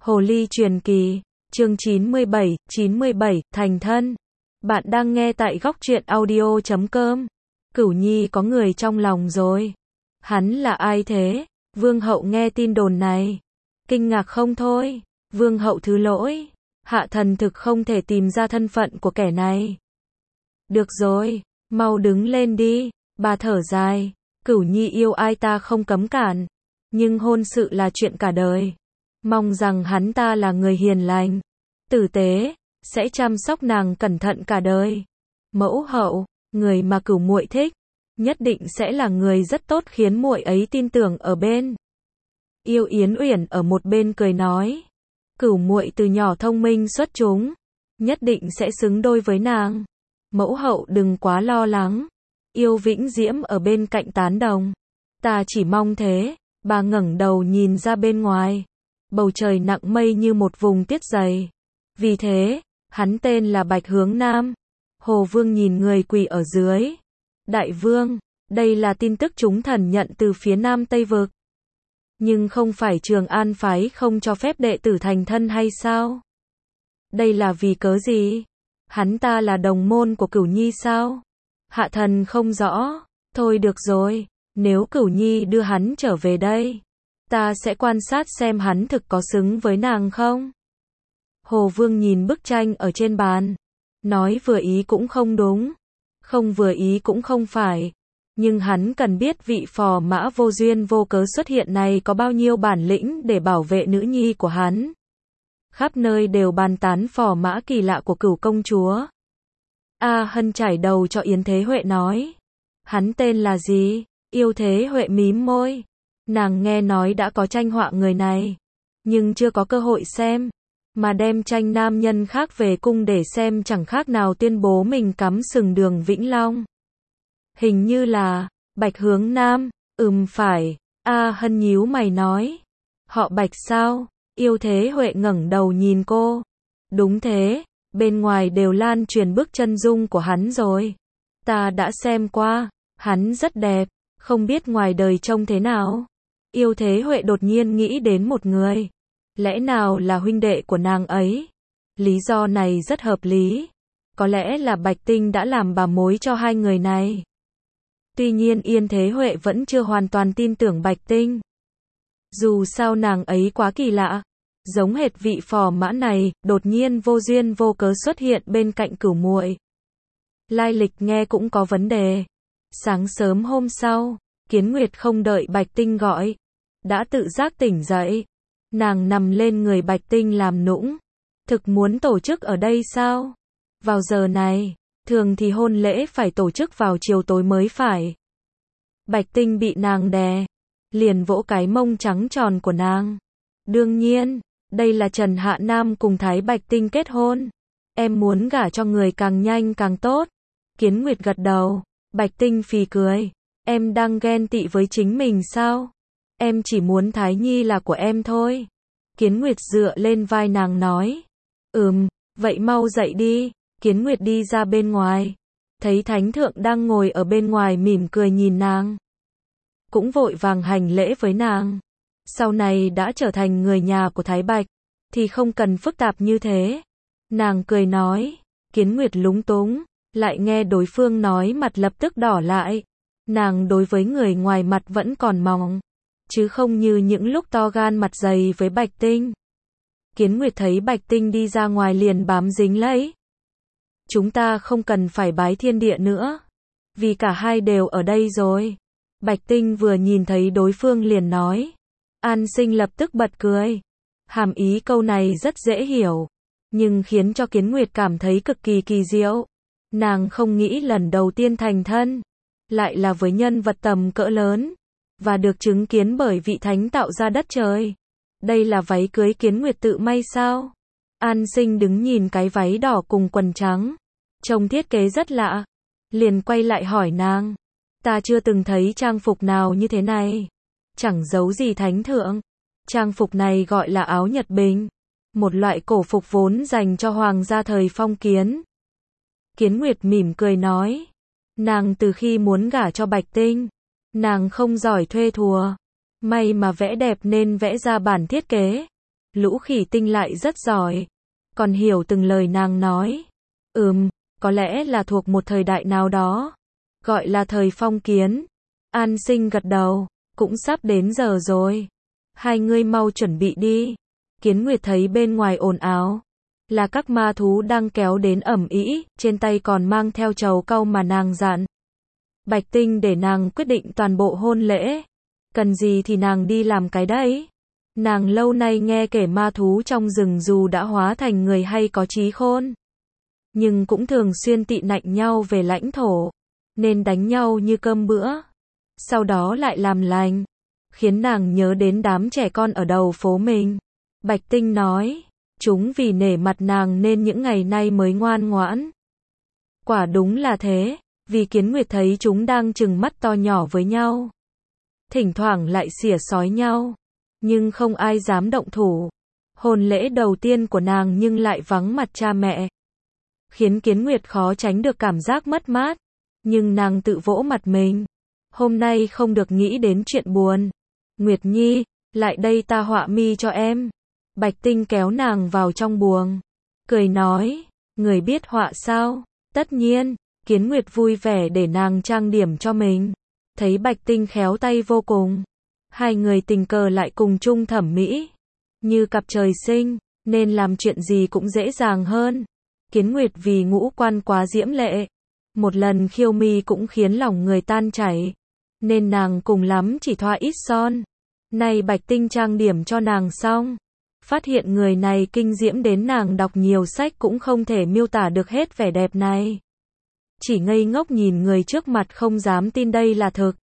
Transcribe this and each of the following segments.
Hồ ly truyền kỳ, chương 97, thành thân. Bạn đang nghe tại góc truyện audio.com. Cửu Nhi có người trong lòng rồi. Hắn là ai thế? Vương hậu nghe tin đồn này, kinh ngạc không thôi. Vương hậu thứ lỗi, hạ thần thực không thể tìm ra thân phận của kẻ này. Được rồi, mau đứng lên đi. Bà thở dài, Cửu Nhi yêu ai ta không cấm cản, nhưng hôn sự là chuyện cả đời. Mong rằng hắn ta là người hiền lành, tử tế, sẽ chăm sóc nàng cẩn thận cả đời. Mẫu hậu, người mà Cửu muội thích, nhất định sẽ là người rất tốt khiến muội ấy tin tưởng ở bên. Yêu Yến Uyển ở một bên cười nói, Cửu muội từ nhỏ thông minh xuất chúng, nhất định sẽ xứng đôi với nàng. Mẫu hậu đừng quá lo lắng. Yêu Vĩnh Diễm ở bên cạnh tán đồng. Ta chỉ mong thế. Bà ngẩng đầu nhìn ra bên ngoài. Bầu trời nặng mây như một vùng tuyết dày. Vì thế, hắn tên là Bạch Hướng Nam. Hồ Vương nhìn người quỳ ở dưới. Đại vương, đây là tin tức chúng thần nhận từ phía Nam Tây Vực. Nhưng không phải Trường An phái không cho phép đệ tử thành thân hay sao? Đây là vì cớ gì? Hắn ta là đồng môn của Cửu Nhi sao? Hạ thần không rõ. Thôi được rồi, nếu Cửu Nhi đưa hắn trở về đây, ta sẽ quan sát xem hắn thực có xứng với nàng không. Hồ Vương nhìn bức tranh ở trên bàn, nói vừa ý cũng không đúng, không vừa ý cũng không phải, nhưng hắn cần biết vị phò mã vô duyên vô cớ xuất hiện này có bao nhiêu bản lĩnh để bảo vệ nữ nhi của hắn. Khắp nơi đều bàn tán phò mã kỳ lạ của Cửu công chúa. A Hân trải đầu cho Yến Thế Huệ nói, hắn tên là gì? Yêu Thế Huệ mím môi, nàng nghe nói đã có tranh họa người này, nhưng chưa có cơ hội xem, mà đem tranh nam nhân khác về cung để xem chẳng khác nào tuyên bố mình cắm sừng Đường Vĩnh Long. Hình như là Bạch Hướng Nam. Phải. A Hân nhíu mày nói, họ Bạch sao? Yêu Thế Huệ ngẩng đầu nhìn cô. Đúng thế, bên ngoài đều lan truyền bức chân dung của hắn rồi. Ta đã xem qua, hắn rất đẹp, không biết ngoài đời trông thế nào. Yêu Thế Huệ đột nhiên nghĩ đến một người. Lẽ nào là huynh đệ của nàng ấy? Lý do này rất hợp lý. Có lẽ là Bạch Tinh đã làm bà mối cho hai người này. Tuy nhiên Yên Thế Huệ vẫn chưa hoàn toàn tin tưởng Bạch Tinh. Dù sao nàng ấy quá kỳ lạ. Giống hệt vị phò mã này, đột nhiên vô duyên vô cớ xuất hiện bên cạnh Cửu muội. Lai lịch nghe cũng có vấn đề. Sáng sớm hôm sau, Kiến Nguyệt không đợi Bạch Tinh gọi, đã tự giác tỉnh dậy. Nàng nằm lên người Bạch Tinh làm nũng. Thực muốn tổ chức ở đây sao? Vào giờ này, thường thì hôn lễ phải tổ chức vào chiều tối mới phải. Bạch Tinh bị nàng đè, liền vỗ cái mông trắng tròn của nàng. Đương nhiên, đây là Trần Hạ Nam cùng Thái Bạch Tinh kết hôn. Em muốn gả cho người càng nhanh càng tốt. Kiến Nguyệt gật đầu. Bạch Tinh phì cười. Em đang ghen tị với chính mình sao? Em chỉ muốn Thái Nhi là của em thôi. Kiến Nguyệt dựa lên vai nàng nói. Vậy mau dậy đi. Kiến Nguyệt đi ra bên ngoài. Thấy Thánh Thượng đang ngồi ở bên ngoài mỉm cười nhìn nàng. Cũng vội vàng hành lễ với nàng. Sau này đã trở thành người nhà của Thái Bạch, thì không cần phức tạp như thế. Nàng cười nói. Kiến Nguyệt lúng túng, lại nghe đối phương nói mặt lập tức đỏ lại. Nàng đối với người ngoài mặt vẫn còn mong, chứ không như những lúc to gan mặt dày với Bạch Tinh. Kiến Nguyệt thấy Bạch Tinh đi ra ngoài liền bám dính lấy. Chúng ta không cần phải bái thiên địa nữa, vì cả hai đều ở đây rồi. Bạch Tinh vừa nhìn thấy đối phương liền nói. An Sinh lập tức bật cười. Hàm ý câu này rất dễ hiểu, nhưng khiến cho Kiến Nguyệt cảm thấy cực kỳ kỳ diệu. Nàng không nghĩ lần đầu tiên thành thân, lại là với nhân vật tầm cỡ lớn, và được chứng kiến bởi vị thánh tạo ra đất trời. Đây là váy cưới Kiến Nguyệt tự may sao? An Sinh đứng nhìn cái váy đỏ cùng quần trắng, trông thiết kế rất lạ, liền quay lại hỏi nàng. Ta chưa từng thấy trang phục nào như thế này. Chẳng giấu gì Thánh Thượng. Trang phục này gọi là áo Nhật Bình, một loại cổ phục vốn dành cho hoàng gia thời phong kiến. Kiến Nguyệt mỉm cười nói. Nàng từ khi muốn gả cho Bạch Tinh, nàng không giỏi thuê thùa, may mà vẽ đẹp nên vẽ ra bản thiết kế. Lũ khỉ tinh lại rất giỏi, còn hiểu từng lời nàng nói. Có lẽ là thuộc một thời đại nào đó, gọi là thời phong kiến. An Sinh gật đầu, cũng sắp đến giờ rồi. Hai ngươi mau chuẩn bị đi. Kiến Nguyệt thấy bên ngoài ồn ào, là các ma thú đang kéo đến ầm ĩ, trên tay còn mang theo trầu cau mà nàng dặn. Bạch Tinh để nàng quyết định toàn bộ hôn lễ. Cần gì thì nàng đi làm cái đấy. Nàng lâu nay nghe kể ma thú trong rừng dù đã hóa thành người hay có trí khôn, nhưng cũng thường xuyên tị nạnh nhau về lãnh thổ, nên đánh nhau như cơm bữa. Sau đó lại làm lành, khiến nàng nhớ đến đám trẻ con ở đầu phố mình. Bạch Tinh nói, chúng vì nể mặt nàng nên những ngày nay mới ngoan ngoãn. Quả đúng là thế, vì Kiến Nguyệt thấy chúng đang trừng mắt to nhỏ với nhau. Thỉnh thoảng lại xỉa xói nhau, nhưng không ai dám động thủ. Hôn lễ đầu tiên của nàng nhưng lại vắng mặt cha mẹ, khiến Kiến Nguyệt khó tránh được cảm giác mất mát. Nhưng nàng tự vỗ mặt mình, hôm nay không được nghĩ đến chuyện buồn. Nguyệt Nhi, lại đây ta họa mi cho em. Bạch Tinh kéo nàng vào trong buồng, cười nói, người biết họa sao? Tất nhiên. Kiến Nguyệt vui vẻ để nàng trang điểm cho mình. Thấy Bạch Tinh khéo tay vô cùng, hai người tình cờ lại cùng chung thẩm mỹ, như cặp trời sinh, nên làm chuyện gì cũng dễ dàng hơn. Kiến Nguyệt vì ngũ quan quá diễm lệ, một lần khiêu mi cũng khiến lòng người tan chảy, nên nàng cùng lắm chỉ thoa ít son. Nay Bạch Tinh trang điểm cho nàng xong, phát hiện người này kinh diễm đến nàng đọc nhiều sách cũng không thể miêu tả được hết vẻ đẹp này. Chỉ ngây ngốc nhìn người trước mặt không dám tin đây là thực.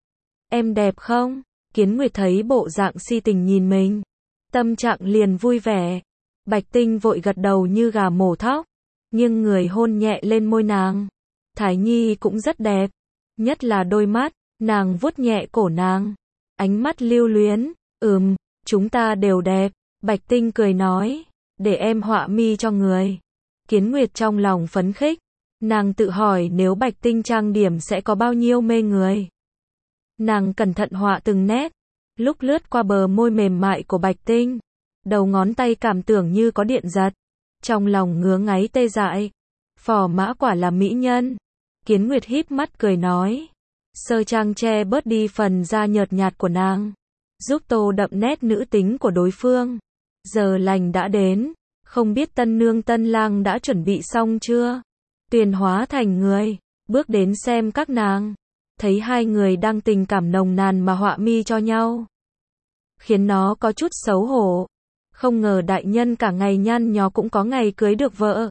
Em đẹp không? Kiến Nguyệt thấy bộ dạng si tình nhìn mình, tâm trạng liền vui vẻ. Bạch Tinh vội gật đầu như gà mổ thóc, nhưng người hôn nhẹ lên môi nàng. Thái Nhi cũng rất đẹp, nhất là đôi mắt. Nàng vuốt nhẹ cổ nàng, ánh mắt lưu luyến. Chúng ta đều đẹp. Bạch Tinh cười nói, để em họa mi cho người. Kiến Nguyệt trong lòng phấn khích, nàng tự hỏi nếu Bạch Tinh trang điểm sẽ có bao nhiêu mê người. Nàng cẩn thận họa từng nét, lúc lướt qua bờ môi mềm mại của Bạch Tinh, đầu ngón tay cảm tưởng như có điện giật, trong lòng ngứa ngáy tê dại. Phò mã quả là mỹ nhân. Kiến Nguyệt híp mắt cười nói, sơ trang che bớt đi phần da nhợt nhạt của nàng, giúp tô đậm nét nữ tính của đối phương. Giờ lành đã đến, không biết tân nương tân lang đã chuẩn bị xong chưa? Tuyền hóa thành người, bước đến xem các nàng, thấy hai người đang tình cảm nồng nàn mà họa mi cho nhau, khiến nó có chút xấu hổ. Không ngờ đại nhân cả ngày nhăn nhó cũng có ngày cưới được vợ.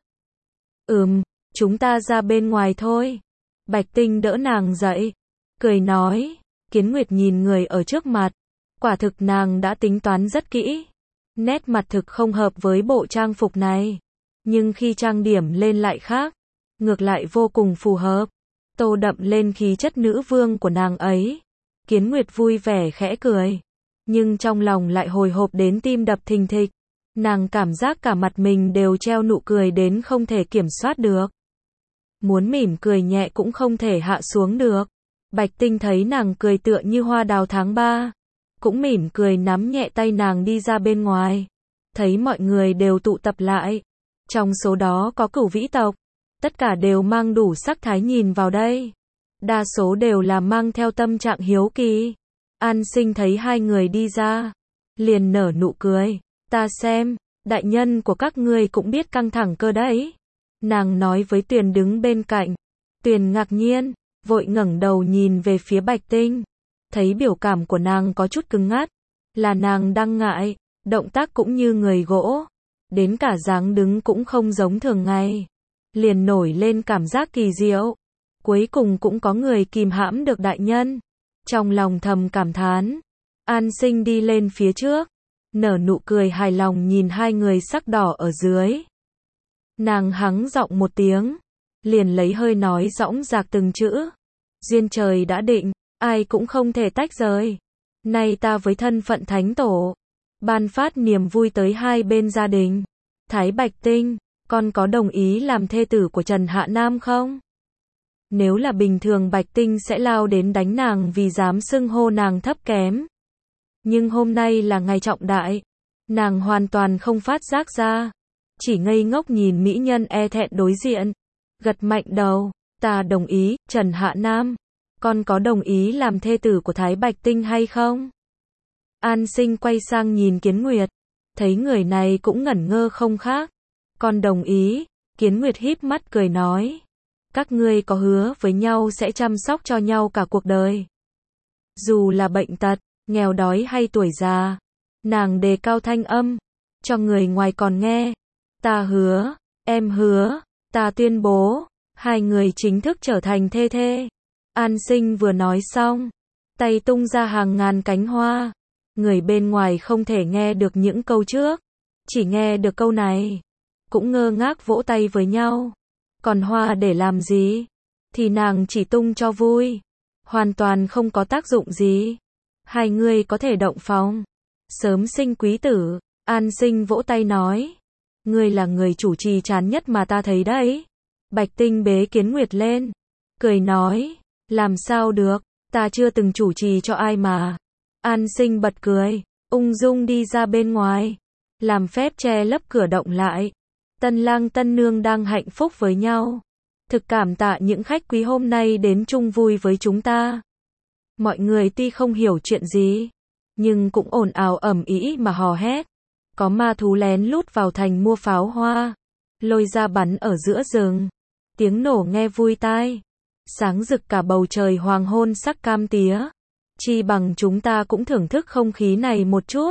Chúng ta ra bên ngoài thôi. Bạch Tinh đỡ nàng dậy, cười nói. Kiến Nguyệt nhìn người ở trước mặt, quả thực nàng đã tính toán rất kỹ. Nét mặt thực không hợp với bộ trang phục này, nhưng khi trang điểm lên lại khác, ngược lại vô cùng phù hợp, tô đậm lên khí chất nữ vương của nàng ấy. Kiến Nguyệt vui vẻ khẽ cười, nhưng trong lòng lại hồi hộp đến tim đập thình thịch. Nàng cảm giác cả mặt mình đều treo nụ cười đến không thể kiểm soát được. Muốn mỉm cười nhẹ cũng không thể hạ xuống được. Bạch Tinh thấy nàng cười tựa như hoa đào tháng 3, cũng mỉm cười nắm nhẹ tay nàng đi ra bên ngoài. Thấy mọi người đều tụ tập lại, trong số đó có Cửu Vĩ tộc, tất cả đều mang đủ sắc thái nhìn vào đây. Đa số đều là mang theo tâm trạng hiếu kỳ. An Sinh thấy hai người đi ra, liền nở nụ cười. Ta xem, đại nhân của các ngươi cũng biết căng thẳng cơ đấy. Nàng nói với Tuyền đứng bên cạnh. Tuyền ngạc nhiên, vội ngẩng đầu nhìn về phía Bạch Tinh. Thấy biểu cảm của nàng có chút cứng ngắt, là nàng đang ngại, động tác cũng như người gỗ, đến cả dáng đứng cũng không giống thường ngày. Liền nổi lên cảm giác kỳ diệu. Cuối cùng cũng có người kìm hãm được đại nhân. Trong lòng thầm cảm thán. An Sinh đi lên phía trước, nở nụ cười hài lòng nhìn hai người sắc đỏ ở dưới. Nàng hắng giọng một tiếng, liền lấy hơi nói dõng dạc từng chữ. Duyên trời đã định, ai cũng không thể tách rời. Nay ta với thân phận thánh tổ, ban phát niềm vui tới hai bên gia đình. Thái Bạch Tinh, con có đồng ý làm thê tử của Trần Hạ Nam không? Nếu là bình thường Bạch Tinh sẽ lao đến đánh nàng vì dám xưng hô nàng thấp kém. Nhưng hôm nay là ngày trọng đại, Nàng hoàn toàn không phát giác ra, chỉ ngây ngốc nhìn mỹ nhân e thẹn đối diện, gật mạnh đầu, ta đồng ý, Trần Hạ Nam, con có đồng ý làm thê tử của Thái Bạch Tinh hay không? An Sinh quay sang nhìn Kiến Nguyệt, thấy người này cũng ngẩn ngơ không khác, con đồng ý, Kiến Nguyệt híp mắt cười nói, các ngươi có hứa với nhau sẽ chăm sóc cho nhau cả cuộc đời. Dù là bệnh tật, nghèo đói hay tuổi già, nàng đề cao thanh âm, cho người ngoài còn nghe, ta hứa, em hứa, ta tuyên bố, hai người chính thức trở thành thê thê. An Sinh vừa nói xong, tay tung ra hàng ngàn cánh hoa, người bên ngoài không thể nghe được những câu trước, chỉ nghe được câu này, cũng ngơ ngác vỗ tay với nhau. Còn hoa để làm gì? Thì nàng chỉ tung cho vui, hoàn toàn không có tác dụng gì. Hai người có thể động phòng, sớm sinh quý tử. An Sinh vỗ tay nói, ngươi là người chủ trì chán nhất mà ta thấy đấy. Bạch Tinh bế Kiến Nguyệt lên, cười nói, làm sao được, ta chưa từng chủ trì cho ai mà. An Sinh bật cười, ung dung đi ra bên ngoài, làm phép che lấp cửa động lại. Tân lang tân nương đang hạnh phúc với nhau. Thực cảm tạ những khách quý hôm nay đến chung vui với chúng ta. Mọi người tuy không hiểu chuyện gì, nhưng cũng ồn ào ầm ĩ mà hò hét. Có ma thú lén lút vào thành mua pháo hoa, lôi ra bắn ở giữa rừng. Tiếng nổ nghe vui tai, sáng rực cả bầu trời hoàng hôn sắc cam tía. Chi bằng chúng ta cũng thưởng thức không khí này một chút.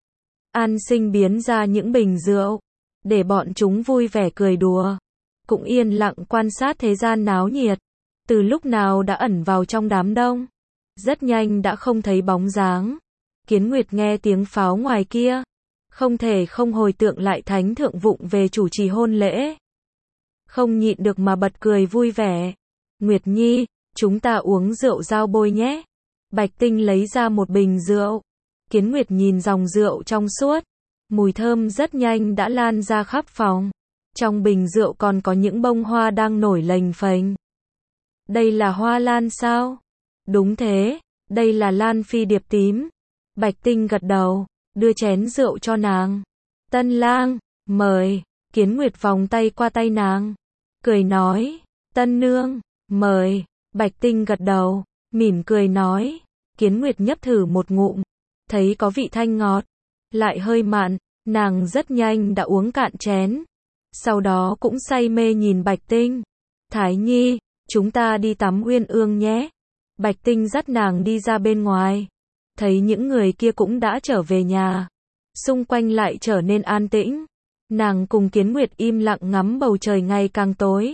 An Sinh biến ra những bình rượu, để bọn chúng vui vẻ cười đùa, cũng yên lặng quan sát thế gian náo nhiệt. Từ lúc nào đã ẩn vào trong đám đông, rất nhanh đã không thấy bóng dáng. Kiến Nguyệt nghe tiếng pháo ngoài kia, không thể không hồi tưởng lại thánh thượng vụng về chủ trì hôn lễ. Không nhịn được mà bật cười vui vẻ. Nguyệt Nhi, chúng ta uống rượu giao bôi nhé. Bạch Tinh lấy ra một bình rượu. Kiến Nguyệt nhìn dòng rượu trong suốt, mùi thơm rất nhanh đã lan ra khắp phòng. Trong bình rượu còn có những bông hoa đang nổi lềnh phềnh. Đây là hoa lan sao? Đúng thế, đây là lan phi điệp tím. Bạch Tinh gật đầu, đưa chén rượu cho nàng. Tân lang, mời. Kiến Nguyệt vòng tay qua tay nàng, cười nói, tân nương, mời. Bạch Tinh gật đầu, mỉm cười nói. Kiến Nguyệt nhấp thử một ngụm, thấy có vị thanh ngọt, lại hơi mặn, nàng rất nhanh đã uống cạn chén. Sau đó cũng say mê nhìn Bạch Tinh. Thái Nhi, chúng ta đi tắm Uyên Ương nhé. Bạch Tinh dắt nàng đi ra bên ngoài, thấy những người kia cũng đã trở về nhà, xung quanh lại trở nên an tĩnh. Nàng cùng Kiến Nguyệt im lặng ngắm bầu trời ngày càng tối.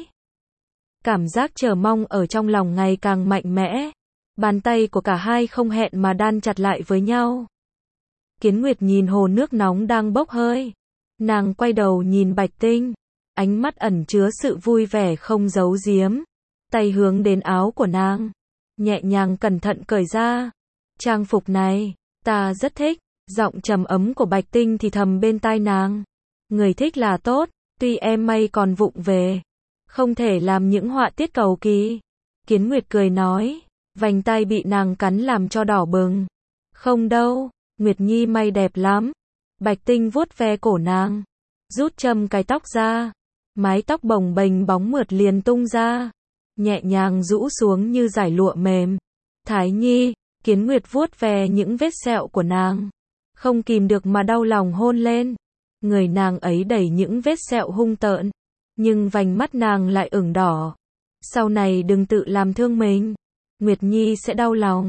Cảm giác chờ mong ở trong lòng ngày càng mạnh mẽ. Bàn tay của cả hai không hẹn mà đan chặt lại với nhau. Kiến Nguyệt nhìn hồ nước nóng đang bốc hơi. Nàng quay đầu nhìn Bạch Tinh, ánh mắt ẩn chứa sự vui vẻ không giấu giếm. Tay hướng đến áo của nàng, nhẹ nhàng cẩn thận cởi ra. Trang phục này, ta rất thích. Giọng trầm ấm của Bạch Tinh thì thầm bên tai nàng. Người thích là tốt, tuy em may còn vụng về, không thể làm những họa tiết cầu kỳ. Kiến Nguyệt cười nói, vành tai bị nàng cắn làm cho đỏ bừng. Không đâu, Nguyệt Nhi may đẹp lắm. Bạch Tinh vuốt ve cổ nàng, rút châm cái tóc ra, mái tóc bồng bềnh bóng mượt liền tung ra, nhẹ nhàng rũ xuống như dải lụa mềm. Thái Nhi, Kiến Nguyệt vuốt ve những vết sẹo của nàng, không kìm được mà đau lòng hôn lên. Người nàng ấy đầy những vết sẹo hung tợn, nhưng vành mắt nàng lại ửng đỏ. Sau này đừng tự làm thương mình, Nguyệt Nhi sẽ đau lòng.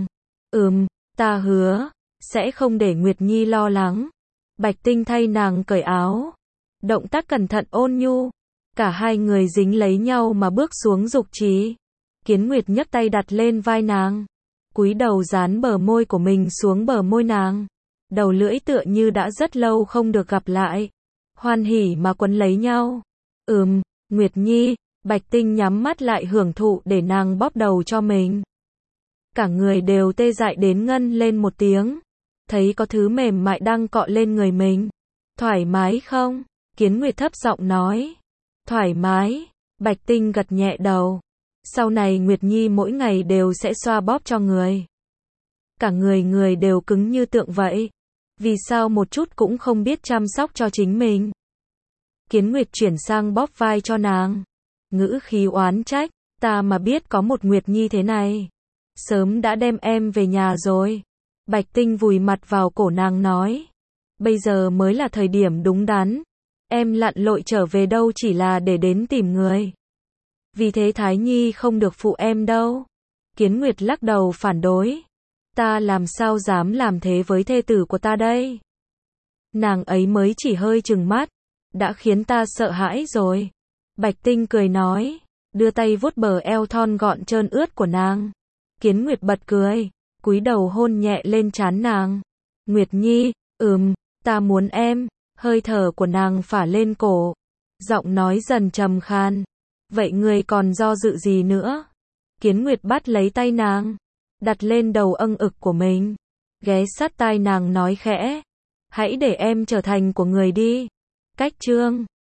Ta hứa, sẽ không để Nguyệt Nhi lo lắng. Bạch Tinh thay nàng cởi áo, động tác cẩn thận ôn nhu. Cả hai người dính lấy nhau mà bước xuống dục trí. Kiến Nguyệt nhấc tay đặt lên vai nàng, cúi đầu dán bờ môi của mình xuống bờ môi nàng. Đầu lưỡi tựa như đã rất lâu không được gặp lại, hoan hỉ mà quấn lấy nhau. Nguyệt Nhi. Bạch Tinh nhắm mắt lại hưởng thụ để nàng bóp đầu cho mình. Cả người đều tê dại đến ngân lên một tiếng, thấy có thứ mềm mại đang cọ lên người mình. Thoải mái không? Kiến Nguyệt thấp giọng nói. Thoải mái. Bạch Tinh gật nhẹ đầu. Sau này Nguyệt Nhi mỗi ngày đều sẽ xoa bóp cho người. Cả người đều cứng như tượng vậy. Vì sao một chút cũng không biết chăm sóc cho chính mình? Kiến Nguyệt chuyển sang bóp vai cho nàng. Ngữ khí oán trách, ta mà biết có một Nguyệt Nhi thế này, sớm đã đem em về nhà rồi. Bạch Tinh vùi mặt vào cổ nàng nói, bây giờ mới là thời điểm đúng đắn. Em lặn lội trở về đâu chỉ là để đến tìm người. Vì thế Thái Nhi không được phụ em đâu. Kiến Nguyệt lắc đầu phản đối. Ta làm sao dám làm thế với thê tử của ta đây? Nàng ấy mới chỉ hơi chừng mắt, đã khiến ta sợ hãi rồi. Bạch Tinh cười nói, đưa tay vuốt bờ eo thon gọn trơn ướt của nàng. Kiến Nguyệt bật cười, cúi đầu hôn nhẹ lên trán nàng. Nguyệt Nhi, ta muốn em. Hơi thở của nàng phả lên cổ, giọng nói dần trầm khan. Vậy người còn do dự gì nữa? Kiến Nguyệt bắt lấy tay nàng, đặt lên đầu âng ực của mình, ghé sát tai nàng nói khẽ, hãy để em trở thành của người đi. Cách chương